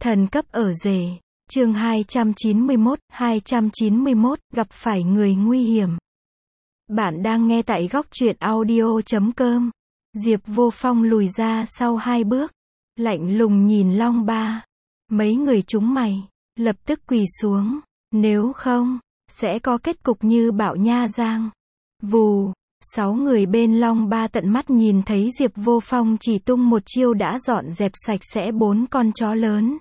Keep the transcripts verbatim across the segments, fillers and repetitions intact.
Thần cấp ở rể. Chương hai trăm chín mươi mốt, hai trăm chín mươi mốt, gặp phải người nguy hiểm. Bạn đang nghe tại góc truyện audio chấm com. Diệp Vô Phong lùi ra sau hai bước, lạnh lùng nhìn Long Ba. Mấy người chúng mày, lập tức quỳ xuống, nếu không, sẽ có kết cục như Bạo Nha Giang. Vù, sáu người bên Long Ba tận mắt nhìn thấy Diệp Vô Phong chỉ tung một chiêu đã dọn dẹp sạch sẽ bốn con chó lớn.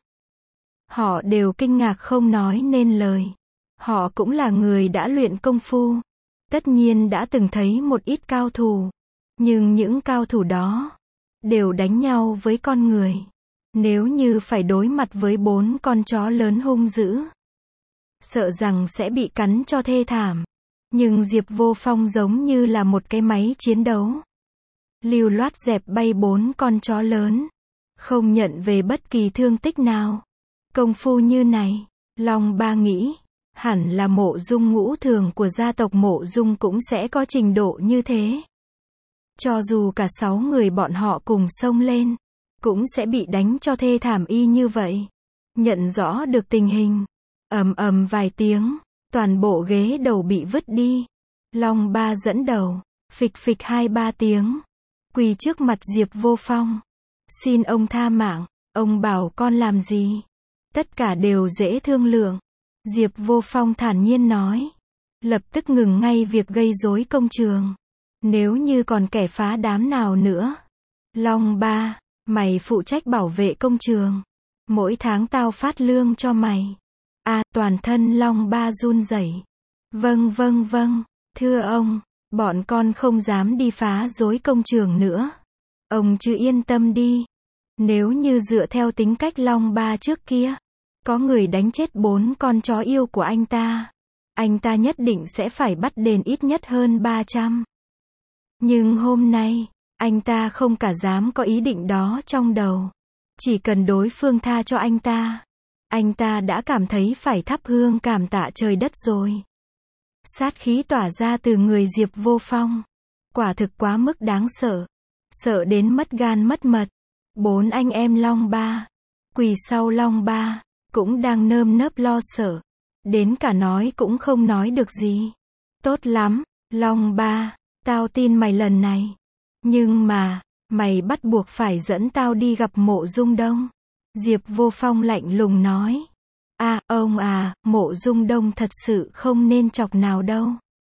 Họ đều kinh ngạc không nói nên lời. Họ cũng là người đã luyện công phu. Tất nhiên đã từng thấy một ít cao thủ. Nhưng những cao thủ đó đều đánh nhau với con người. Nếu như phải đối mặt với bốn con chó lớn hung dữ, sợ rằng sẽ bị cắn cho thê thảm. Nhưng Diệp Vô Phong giống như là một cái máy chiến đấu. Lưu loát dẹp bay bốn con chó lớn. Không nhận về bất kỳ thương tích nào. Công phu như này, Long Ba nghĩ, hẳn là Mộ Dung ngũ thường của gia tộc Mộ Dung cũng sẽ có trình độ như thế. Cho dù cả sáu người bọn họ cùng xông lên, cũng sẽ bị đánh cho thê thảm y như vậy. Nhận rõ được tình hình, ầm ầm vài tiếng, toàn bộ ghế đầu bị vứt đi. Long Ba dẫn đầu, phịch phịch hai ba tiếng, quỳ trước mặt Diệp Vô Phong. Xin ông tha mạng, ông bảo con làm gì? Tất cả đều dễ thương lượng. Diệp Vô Phong thản nhiên nói. Lập tức ngừng ngay việc gây rối công trường. Nếu như còn kẻ phá đám nào nữa. Long Ba, mày phụ trách bảo vệ công trường. Mỗi tháng tao phát lương cho mày. À, toàn thân Long Ba run rẩy. Vâng vâng vâng, thưa ông, bọn con không dám đi phá rối công trường nữa. Ông cứ yên tâm đi. Nếu như dựa theo tính cách Long Ba trước kia, có người đánh chết bốn con chó yêu của anh ta, anh ta nhất định sẽ phải bắt đền ít nhất hơn ba trăm. Nhưng hôm nay, anh ta không cả dám có ý định đó trong đầu. Chỉ cần đối phương tha cho anh ta, anh ta đã cảm thấy phải thắp hương cảm tạ trời đất rồi. Sát khí tỏa ra từ người Diệp Vô Phong, quả thực quá mức đáng sợ, sợ đến mất gan mất mật. Bốn anh em Long Ba, quỳ sau Long Ba, cũng đang nơm nớp lo sợ, đến cả nói cũng không nói được gì. Tốt lắm, Long Ba, tao tin mày lần này. Nhưng mà, mày bắt buộc phải dẫn tao đi gặp Mộ Dung Đông. Diệp Vô Phong lạnh lùng nói. À, ông à, Mộ Dung Đông thật sự không nên chọc nào đâu.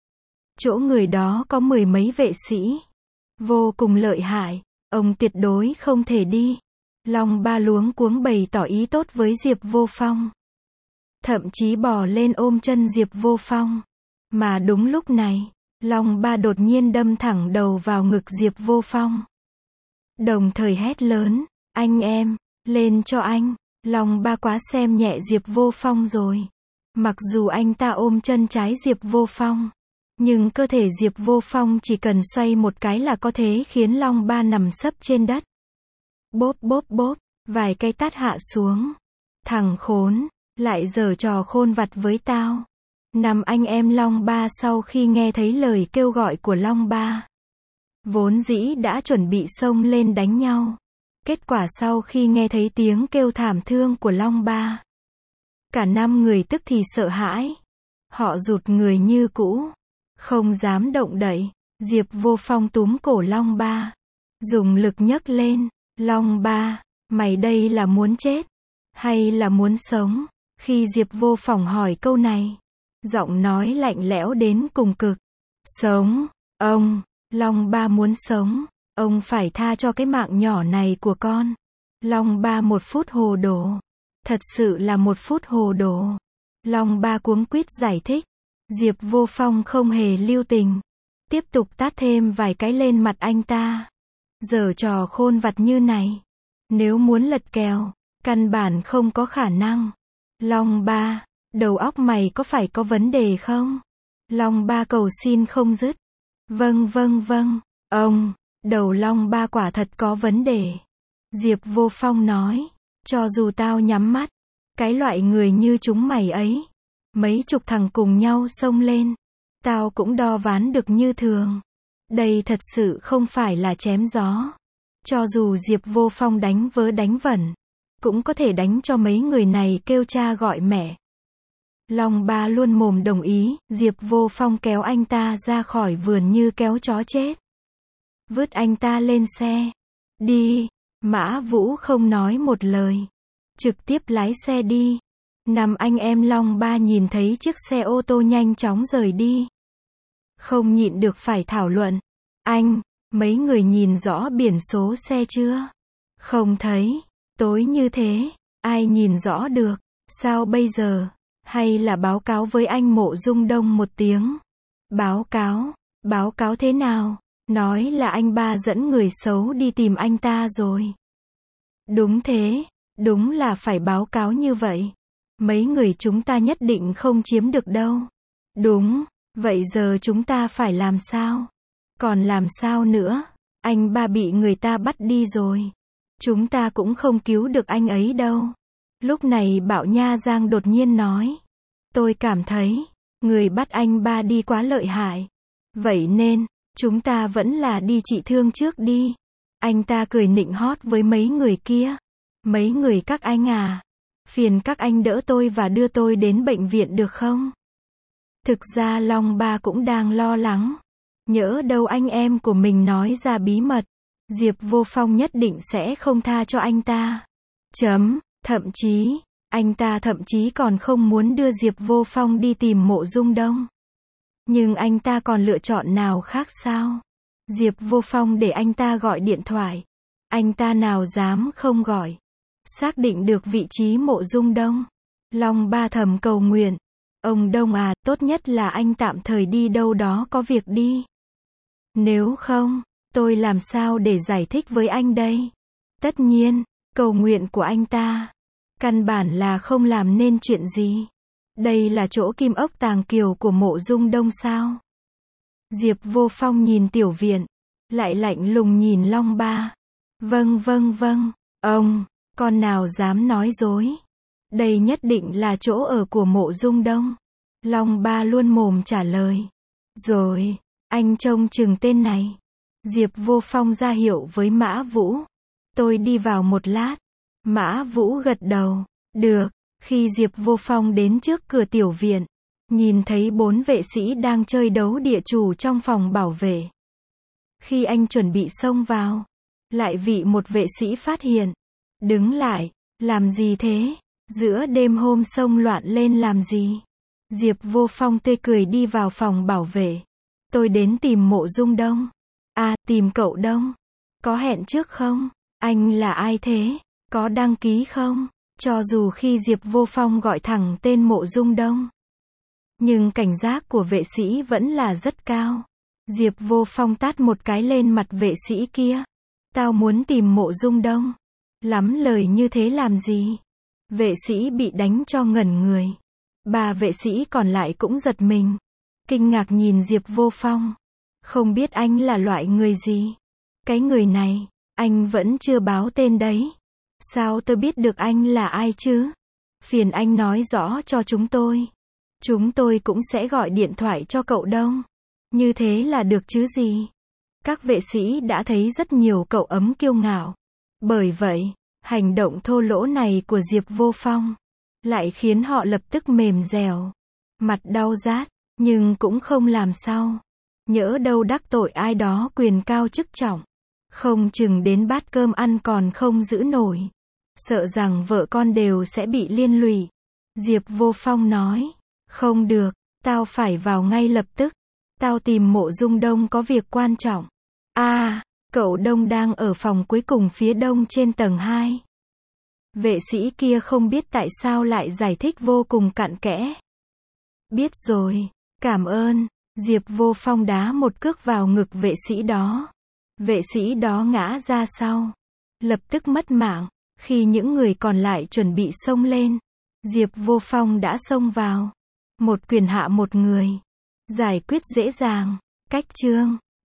Chỗ người đó có mười mấy vệ sĩ, vô cùng lợi hại, ông tuyệt đối không thể đi. Long Ba luống cuống bày tỏ ý tốt với Diệp Vô Phong. Thậm chí bò lên ôm chân Diệp Vô Phong. Mà đúng lúc này, Long Ba đột nhiên đâm thẳng đầu vào ngực Diệp Vô Phong. Đồng thời hét lớn, anh em, lên cho anh. Long Ba quá xem nhẹ Diệp Vô Phong rồi. Mặc dù anh ta ôm chân trái Diệp Vô Phong, nhưng cơ thể Diệp Vô Phong chỉ cần xoay một cái là có thể khiến Long Ba nằm sấp trên đất. Bốp bốp bốp, vài cây tát hạ xuống. Thằng khốn, lại giở trò khôn vặt với tao. Năm anh em Long Ba sau khi nghe thấy lời kêu gọi của Long Ba, vốn dĩ đã chuẩn bị xông lên đánh nhau. Kết quả sau khi nghe thấy tiếng kêu thảm thương của Long Ba, cả năm người tức thì sợ hãi. Họ rụt người như cũ, không dám động đậy. Diệp Vô Phong túm cổ Long Ba, dùng lực nhấc lên. Long Ba, mày đây là muốn chết, hay là muốn sống? Khi Diệp Vô Phong hỏi câu này, giọng nói lạnh lẽo đến cùng cực. Sống, ông, Long Ba muốn sống, ông phải tha cho cái mạng nhỏ này của con. Long Ba một phút hồ đồ, thật sự là một phút hồ đồ. Long Ba cuống quýt giải thích. Diệp Vô Phong không hề lưu tình, tiếp tục tát thêm vài cái lên mặt anh ta. Giở trò khôn vặt như này, nếu muốn lật kèo, căn bản không có khả năng. Long Ba, đầu óc mày có phải có vấn đề không? Long Ba cầu xin không dứt. Vâng vâng vâng, ông, đầu Long Ba quả thật có vấn đề. Diệp Vô Phong nói, cho dù tao nhắm mắt, cái loại người như chúng mày ấy, mấy chục thằng cùng nhau xông lên, tao cũng đo ván được như thường. Đây thật sự không phải là chém gió. Cho dù Diệp Vô Phong đánh vớ đánh vẩn, cũng có thể đánh cho mấy người này kêu cha gọi mẹ. Long Ba luôn mồm đồng ý, Diệp Vô Phong kéo anh ta ra khỏi vườn như kéo chó chết. Vứt anh ta lên xe. Đi. Mã Vũ không nói một lời. Trực tiếp lái xe đi. Năm anh em Long Ba nhìn thấy chiếc xe ô tô nhanh chóng rời đi. Không nhịn được phải thảo luận. Anh, mấy người nhìn rõ biển số xe chưa? Không thấy. Tối như thế, ai nhìn rõ được? Sao bây giờ? Hay là báo cáo với anh Mộ Dung Đông một tiếng? Báo cáo? Báo cáo thế nào? Nói là anh ba dẫn người xấu đi tìm anh ta rồi. Đúng thế, đúng là phải báo cáo như vậy. Mấy người chúng ta nhất định không chiếm được đâu. Đúng, vậy giờ chúng ta phải làm sao? Còn làm sao nữa? Anh ba bị người ta bắt đi rồi. Chúng ta cũng không cứu được anh ấy đâu. Lúc này Bảo Nha Giang đột nhiên nói. Tôi cảm thấy, người bắt anh ba đi quá lợi hại. Vậy nên, chúng ta vẫn là đi trị thương trước đi. Anh ta cười nịnh hót với mấy người kia. Mấy người các anh à, phiền các anh đỡ tôi và đưa tôi đến bệnh viện được không? Thực ra Long Ba cũng đang lo lắng. Nhỡ đâu anh em của mình nói ra bí mật, Diệp Vô Phong nhất định sẽ không tha cho anh ta. Chấm, thậm chí, anh ta thậm chí còn không muốn đưa Diệp Vô Phong đi tìm Mộ Dung Đông. Nhưng anh ta còn lựa chọn nào khác sao? Diệp Vô Phong để anh ta gọi điện thoại. Anh ta nào dám không gọi. Xác định được vị trí Mộ Dung Đông. Long Ba thầm cầu nguyện. Ông Đông à, tốt nhất là anh tạm thời đi đâu đó có việc đi. Nếu không, tôi làm sao để giải thích với anh đây? Tất nhiên, cầu nguyện của anh ta căn bản là không làm nên chuyện gì. Đây là chỗ kim ốc tàng kiều của Mộ Dung Đông sao? Diệp Vô Phong nhìn tiểu viện, lại lạnh lùng nhìn Long Ba. Vâng vâng vâng, ông, con nào dám nói dối. Đây nhất định là chỗ ở của Mộ Dung Đông. Long Ba luôn mồm trả lời. Rồi, anh trông chừng tên này. Diệp Vô Phong ra hiệu với Mã Vũ. Tôi đi vào một lát. Mã Vũ gật đầu. Được. Khi Diệp Vô Phong đến trước cửa tiểu viện, nhìn thấy bốn vệ sĩ đang chơi đấu địa chủ trong phòng bảo vệ. Khi anh chuẩn bị xông vào, lại bị một vệ sĩ phát hiện. Đứng lại, làm gì thế? Giữa đêm hôm xông loạn lên làm gì? Diệp Vô Phong tươi cười đi vào phòng bảo vệ. Tôi đến tìm Mộ Dung Đông. À, tìm cậu Đông. Có hẹn trước không? Anh là ai thế? Có đăng ký không? Cho dù khi Diệp Vô Phong gọi thẳng tên Mộ Dung Đông, nhưng cảnh giác của vệ sĩ vẫn là rất cao. Diệp Vô Phong tát một cái lên mặt vệ sĩ kia. Tao muốn tìm Mộ Dung Đông. Lắm lời như thế làm gì? Vệ sĩ bị đánh cho ngẩn người. Ba vệ sĩ còn lại cũng giật mình. Kinh ngạc nhìn Diệp Vô Phong. Không biết anh là loại người gì? Cái người này, anh vẫn chưa báo tên đấy. Sao tôi biết được anh là ai chứ? Phiền anh nói rõ cho chúng tôi. Chúng tôi cũng sẽ gọi điện thoại cho cậu Đông. Như thế là được chứ gì? Các vệ sĩ đã thấy rất nhiều cậu ấm kiêu ngạo. Bởi vậy, hành động thô lỗ này của Diệp Vô Phong lại khiến họ lập tức mềm dẻo. Mặt đau rát, nhưng cũng không làm sao. Nhỡ đâu đắc tội ai đó quyền cao chức trọng. Không chừng đến bát cơm ăn còn không giữ nổi. Sợ rằng vợ con đều sẽ bị liên lụy. Diệp Vô Phong nói. Không được, tao phải vào ngay lập tức. Tao tìm Mộ Dung Đông có việc quan trọng. À, cậu Đông đang ở phòng cuối cùng phía đông trên tầng hai. Vệ sĩ kia không biết tại sao lại giải thích vô cùng cặn kẽ. Biết rồi, cảm ơn. Diệp Vô Phong đá một cước vào ngực vệ sĩ đó. Vệ sĩ đó ngã ra sau. Lập tức mất mạng. Khi những người còn lại chuẩn bị xông lên, Diệp Vô Phong đã xông vào. Một quyền hạ một người. Giải quyết dễ dàng. Cách chương